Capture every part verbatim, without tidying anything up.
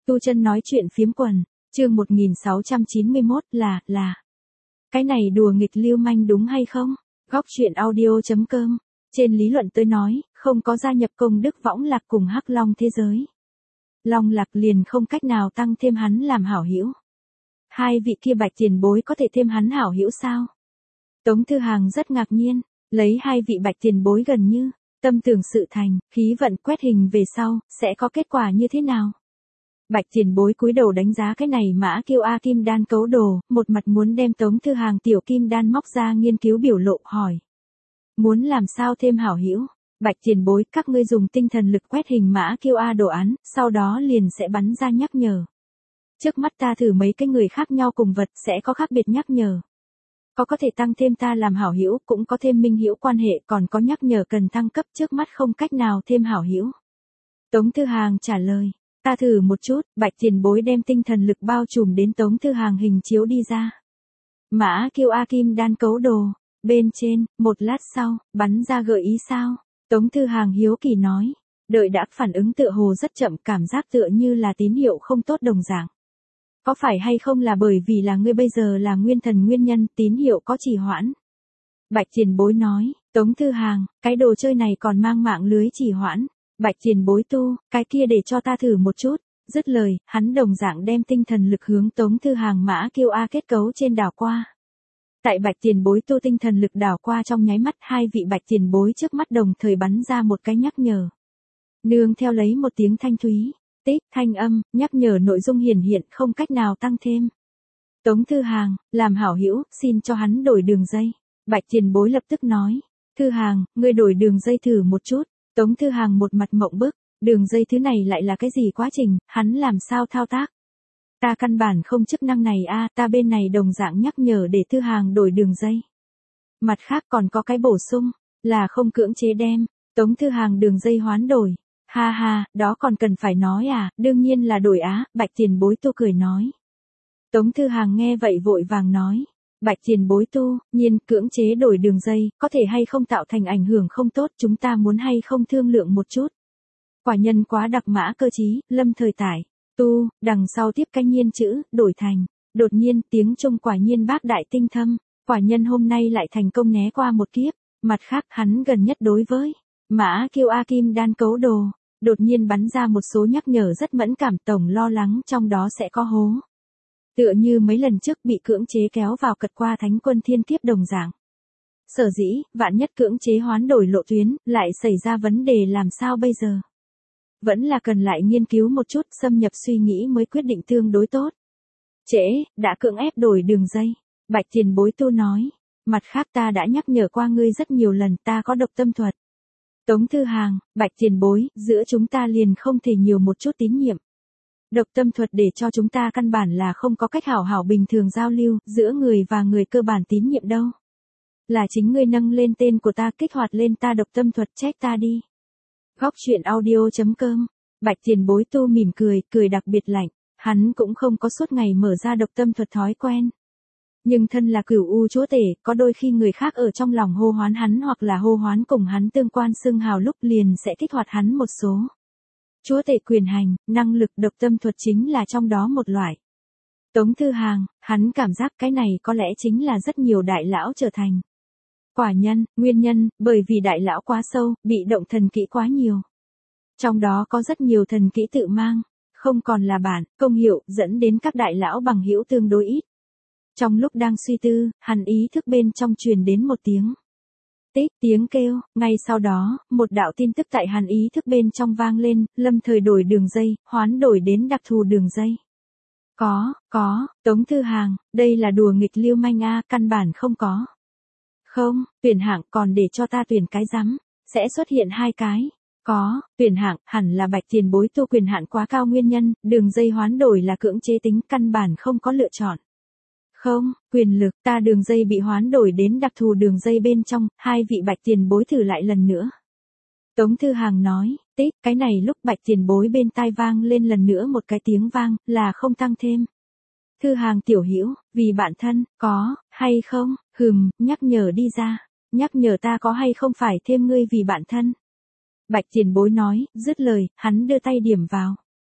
Tu Chân nói chuyện phiếm quần, chương một nghìn sáu trăm chín mươi mốt là, là. Cái này đùa nghịch lưu manh đúng hay không? Góc truyện audio chấm com. Trên lý luận tôi nói, không có gia nhập công đức võng lạc cùng Hắc Long thế giới. Long lạc liền không cách nào tăng thêm hắn làm hảo hữu. Hai vị kia bạch tiền bối có thể thêm hắn hảo hữu sao? Tống Thư Hàng rất ngạc nhiên, lấy hai vị bạch tiền bối gần như, tâm tưởng sự thành, khí vận quét hình về sau, sẽ có kết quả như thế nào? Bạch tiền bối cúi đầu đánh giá cái này Mã Kiêu A Kim Đan cấu đồ, một mặt muốn đem Tống Thư Hàng tiểu Kim Đan móc ra nghiên cứu biểu lộ hỏi. Muốn làm sao thêm hảo hữu? Bạch tiền bối, các ngươi dùng tinh thần lực quét hình Mã Kiêu A đồ án, sau đó liền sẽ bắn ra nhắc nhở. Trước mắt ta thử mấy cái người khác nhau cùng vật sẽ có khác biệt nhắc nhở. Có có thể tăng thêm ta làm hảo hữu, cũng có thêm minh hữu quan hệ, còn có nhắc nhở cần thăng cấp, trước mắt không cách nào thêm hảo hữu. Tống Thư Hàng trả lời. Ta thử một chút, bạch tiền bối đem tinh thần lực bao trùm đến Tống Thư Hàng hình chiếu đi ra. Mã Kiêu A Kim Đan cấu đồ, bên trên, một lát sau, bắn ra gợi ý sao? Tống Thư Hàng hiếu kỳ nói, đợi đã phản ứng tựa hồ rất chậm, cảm giác tựa như là tín hiệu không tốt đồng dạng. Có phải hay không là bởi vì là ngươi bây giờ là nguyên thần nguyên nhân, tín hiệu có trì hoãn? Bạch tiền bối nói, Tống Thư Hàng, cái đồ chơi này còn mang mạng lưới trì hoãn. Bạch tiền bối tu, cái kia để cho ta thử một chút. Dứt lời, hắn đồng dạng đem tinh thần lực hướng Tống Thư Hàng Mã Kiêu A kết cấu trên đảo qua. Tại bạch tiền bối tu tinh thần lực đảo qua trong nháy mắt, hai vị bạch tiền bối trước mắt đồng thời bắn ra một cái nhắc nhở. Nương theo lấy một tiếng thanh thúy, tích, thanh âm, nhắc nhở nội dung hiển hiện không cách nào tăng thêm. Tống Thư Hàng, làm hảo hữu, xin cho hắn đổi đường dây. Bạch tiền bối lập tức nói, Thư Hàng, ngươi đổi đường dây thử một chút. Tống Thư Hàng một mặt mộng bức, đường dây thứ này lại là cái gì quá trình, hắn làm sao thao tác? Ta căn bản không chức năng này a, ta bên này đồng dạng nhắc nhở để Thư Hàng đổi đường dây. Mặt khác còn có cái bổ sung, là không cưỡng chế đem, Tống Thư Hàng đường dây hoán đổi. Ha ha, đó còn cần phải nói à, đương nhiên là đổi á, bạch tiền bối tu cười nói. Tống Thư Hàng nghe vậy vội vàng nói. Bạch tiền bối tu, nhiên cưỡng chế đổi đường dây, có thể hay không tạo thành ảnh hưởng không tốt, chúng ta muốn hay không thương lượng một chút. Quả nhân quá đặc mã cơ trí, lâm thời tải, tu, đằng sau tiếp cái nhiên chữ, đổi thành, đột nhiên tiếng Trung quả nhiên bác đại tinh thâm, quả nhân hôm nay lại thành công né qua một kiếp, mặt khác hắn gần nhất đối với, Mã Kiêu A Kim Đan cấu đồ, đột nhiên bắn ra một số nhắc nhở rất mẫn cảm, tổng lo lắng trong đó sẽ có hố. Tựa như mấy lần trước bị cưỡng chế kéo vào cật qua thánh quân thiên kiếp đồng dạng. Sở dĩ, vạn nhất cưỡng chế hoán đổi lộ tuyến, lại xảy ra vấn đề làm sao bây giờ? Vẫn là cần lại nghiên cứu một chút, xâm nhập suy nghĩ mới quyết định tương đối tốt. Trễ, đã cưỡng ép đổi đường dây. Bạch tiền bối tu nói. Mặt khác ta đã nhắc nhở qua ngươi rất nhiều lần, ta có độc tâm thuật. Tống Thư Hàng, bạch tiền bối, giữa chúng ta liền không thể nhiều một chút tín nhiệm. Độc tâm thuật để cho chúng ta căn bản là không có cách hảo hảo bình thường giao lưu, giữa người và người cơ bản tín nhiệm đâu. Là chính ngươi nâng lên tên của ta, kích hoạt lên ta độc tâm thuật, trách ta đi. Góc truyện audio chấm com. Bạch tiền bối tu mỉm cười, cười đặc biệt lạnh, hắn cũng không có suốt ngày mở ra độc tâm thuật thói quen. Nhưng thân là cửu u chúa tể, có đôi khi người khác ở trong lòng hô hoán hắn hoặc là hô hoán cùng hắn tương quan xưng hào lúc liền sẽ kích hoạt hắn một số. Chúa tể quyền hành, năng lực độc tâm thuật chính là trong đó một loại. Tống Thư Hàng, hắn cảm giác cái này có lẽ chính là rất nhiều đại lão trở thành. Quả nhân, nguyên nhân, bởi vì đại lão quá sâu, bị động thần kỹ quá nhiều. Trong đó có rất nhiều thần kỹ tự mang, không còn là bản, công hiệu, dẫn đến các đại lão bằng hữu tương đối ít. Trong lúc đang suy tư, hắn ý thức bên trong truyền đến một tiếng. Tích tiếng kêu, ngay sau đó, một đạo tin tức tại hàn ý thức bên trong vang lên, lâm thời đổi đường dây, hoán đổi đến đặc thù đường dây. Có, có, Tống Thư Hàng, đây là đùa nghịch lưu manh a, căn bản không có. Không, tuyển hạng còn để cho ta tuyển cái rắm, sẽ xuất hiện hai cái. Có, tuyển hạng, hẳn là bạch tiền bối tu quyền hạn quá cao nguyên nhân, đường dây hoán đổi là cưỡng chế tính, căn bản không có lựa chọn. Không, quyền lực, ta đường dây bị hoán đổi đến đặc thù đường dây bên trong, hai vị bạch tiền bối thử lại lần nữa. Tống Thư Hàng nói, tích, cái này lúc bạch tiền bối bên tai vang lên lần nữa một cái tiếng vang, là không tăng thêm. Thư Hàng tiểu hữu, vì bạn thân, có, hay không, hừm, nhắc nhở đi ra, nhắc nhở ta có hay không phải thêm ngươi vì bạn thân. Bạch tiền bối nói, dứt lời, hắn đưa tay điểm vào.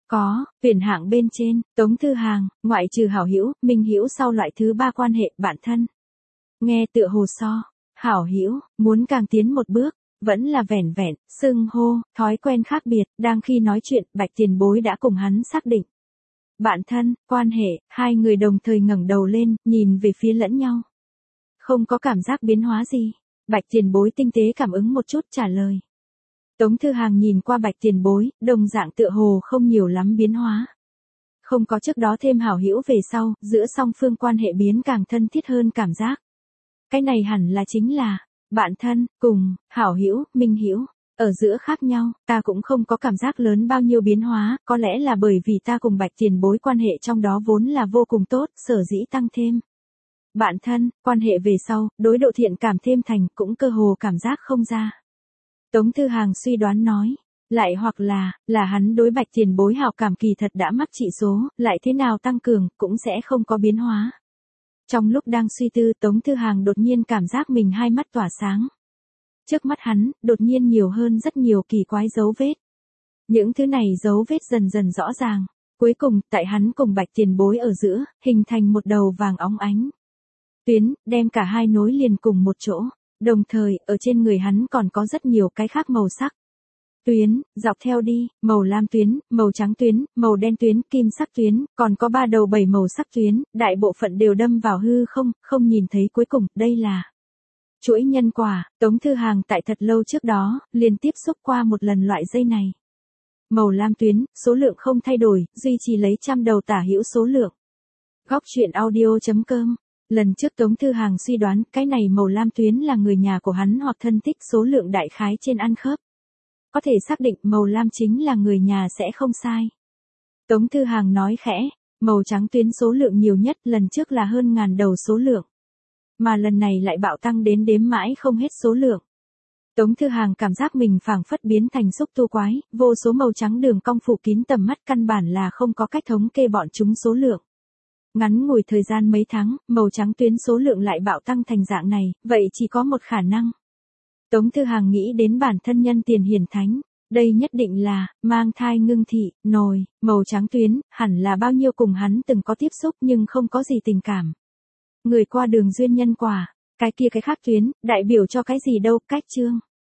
Có, tuyển hạng bên trên, Tống Thư Hàng, ngoại trừ hảo hữu, minh hữu sau loại thứ ba quan hệ, bạn thân. Nghe tựa hồ so, hảo hữu, muốn càng tiến một bước, vẫn là vẻn vẹn, xưng hô, thói quen khác biệt, đang khi nói chuyện, Bạch Tiền Bối đã cùng hắn xác định. Bạn thân, quan hệ, hai người đồng thời ngẩng đầu lên, nhìn về phía lẫn nhau. Không có cảm giác biến hóa gì. Bạch Tiền Bối tinh tế cảm ứng một chút trả lời. Tống Thư Hàng nhìn qua Bạch Tiền Bối, đồng dạng tựa hồ không nhiều lắm biến hóa. Không có trước đó thêm hảo hữu về sau, giữa song phương quan hệ biến càng thân thiết hơn cảm giác. Cái này hẳn là chính là, bạn thân, cùng, hảo hữu, minh hữu. Ở giữa khác nhau, ta cũng không có cảm giác lớn bao nhiêu biến hóa, có lẽ là bởi vì ta cùng Bạch Tiền Bối quan hệ trong đó vốn là vô cùng tốt, sở dĩ tăng thêm. Bạn thân, quan hệ về sau, đối độ thiện cảm thêm thành, cũng cơ hồ cảm giác không ra. Tống Thư Hàng suy đoán nói, lại hoặc là, là hắn đối Bạch Tiền Bối hảo cảm kỳ thật đã mắc trị số, lại thế nào tăng cường, cũng sẽ không có biến hóa. Trong lúc đang suy tư, Tống Thư Hàng đột nhiên cảm giác mình hai mắt tỏa sáng. Trước mắt hắn, đột nhiên nhiều hơn rất nhiều kỳ quái dấu vết. Những thứ này dấu vết dần dần rõ ràng. Cuối cùng, tại hắn cùng Bạch Tiền Bối ở giữa, hình thành một đầu vàng óng ánh tuyến, đem cả hai nối liền cùng một chỗ. Đồng thời, ở trên người hắn còn có rất nhiều cái khác màu sắc. Tuyến, dọc theo đi, màu lam tuyến, màu trắng tuyến, màu đen tuyến, kim sắc tuyến, còn có ba đầu bảy màu sắc tuyến, đại bộ phận đều đâm vào hư không, không nhìn thấy cuối cùng, đây là chuỗi nhân quả. Tống Thư Hàng tại thật lâu trước đó, liền tiếp xúc qua một lần loại dây này. Màu lam tuyến, số lượng không thay đổi, duy trì lấy trăm đầu tả hữu số lượng. Góc truyện audio chấm com. Lần trước Tống Thư Hàng suy đoán, cái này màu lam tuyến là người nhà của hắn hoặc thân thích, số lượng đại khái trên ăn khớp. Có thể xác định màu lam chính là người nhà sẽ không sai. Tống Thư Hàng nói khẽ, màu trắng tuyến số lượng nhiều nhất, lần trước là hơn ngàn đầu số lượng. Mà lần này lại bạo tăng đến đếm mãi không hết số lượng. Tống Thư Hàng cảm giác mình phảng phất biến thành xúc tu quái, vô số màu trắng đường cong phủ kín tầm mắt, căn bản là không có cách thống kê bọn chúng số lượng. Ngắn ngủi thời gian mấy tháng, màu trắng tuyến số lượng lại bạo tăng thành dạng này, vậy chỉ có một khả năng. Tống Thư Hàng nghĩ đến bản thân nhân tiền hiển thánh, đây nhất định là, mang thai ngưng thị, nồi, màu trắng tuyến, hẳn là bao nhiêu cùng hắn từng có tiếp xúc nhưng không có gì tình cảm. Người qua đường duyên nhân quả, cái kia cái khác tuyến, đại biểu cho cái gì đâu, cách chương.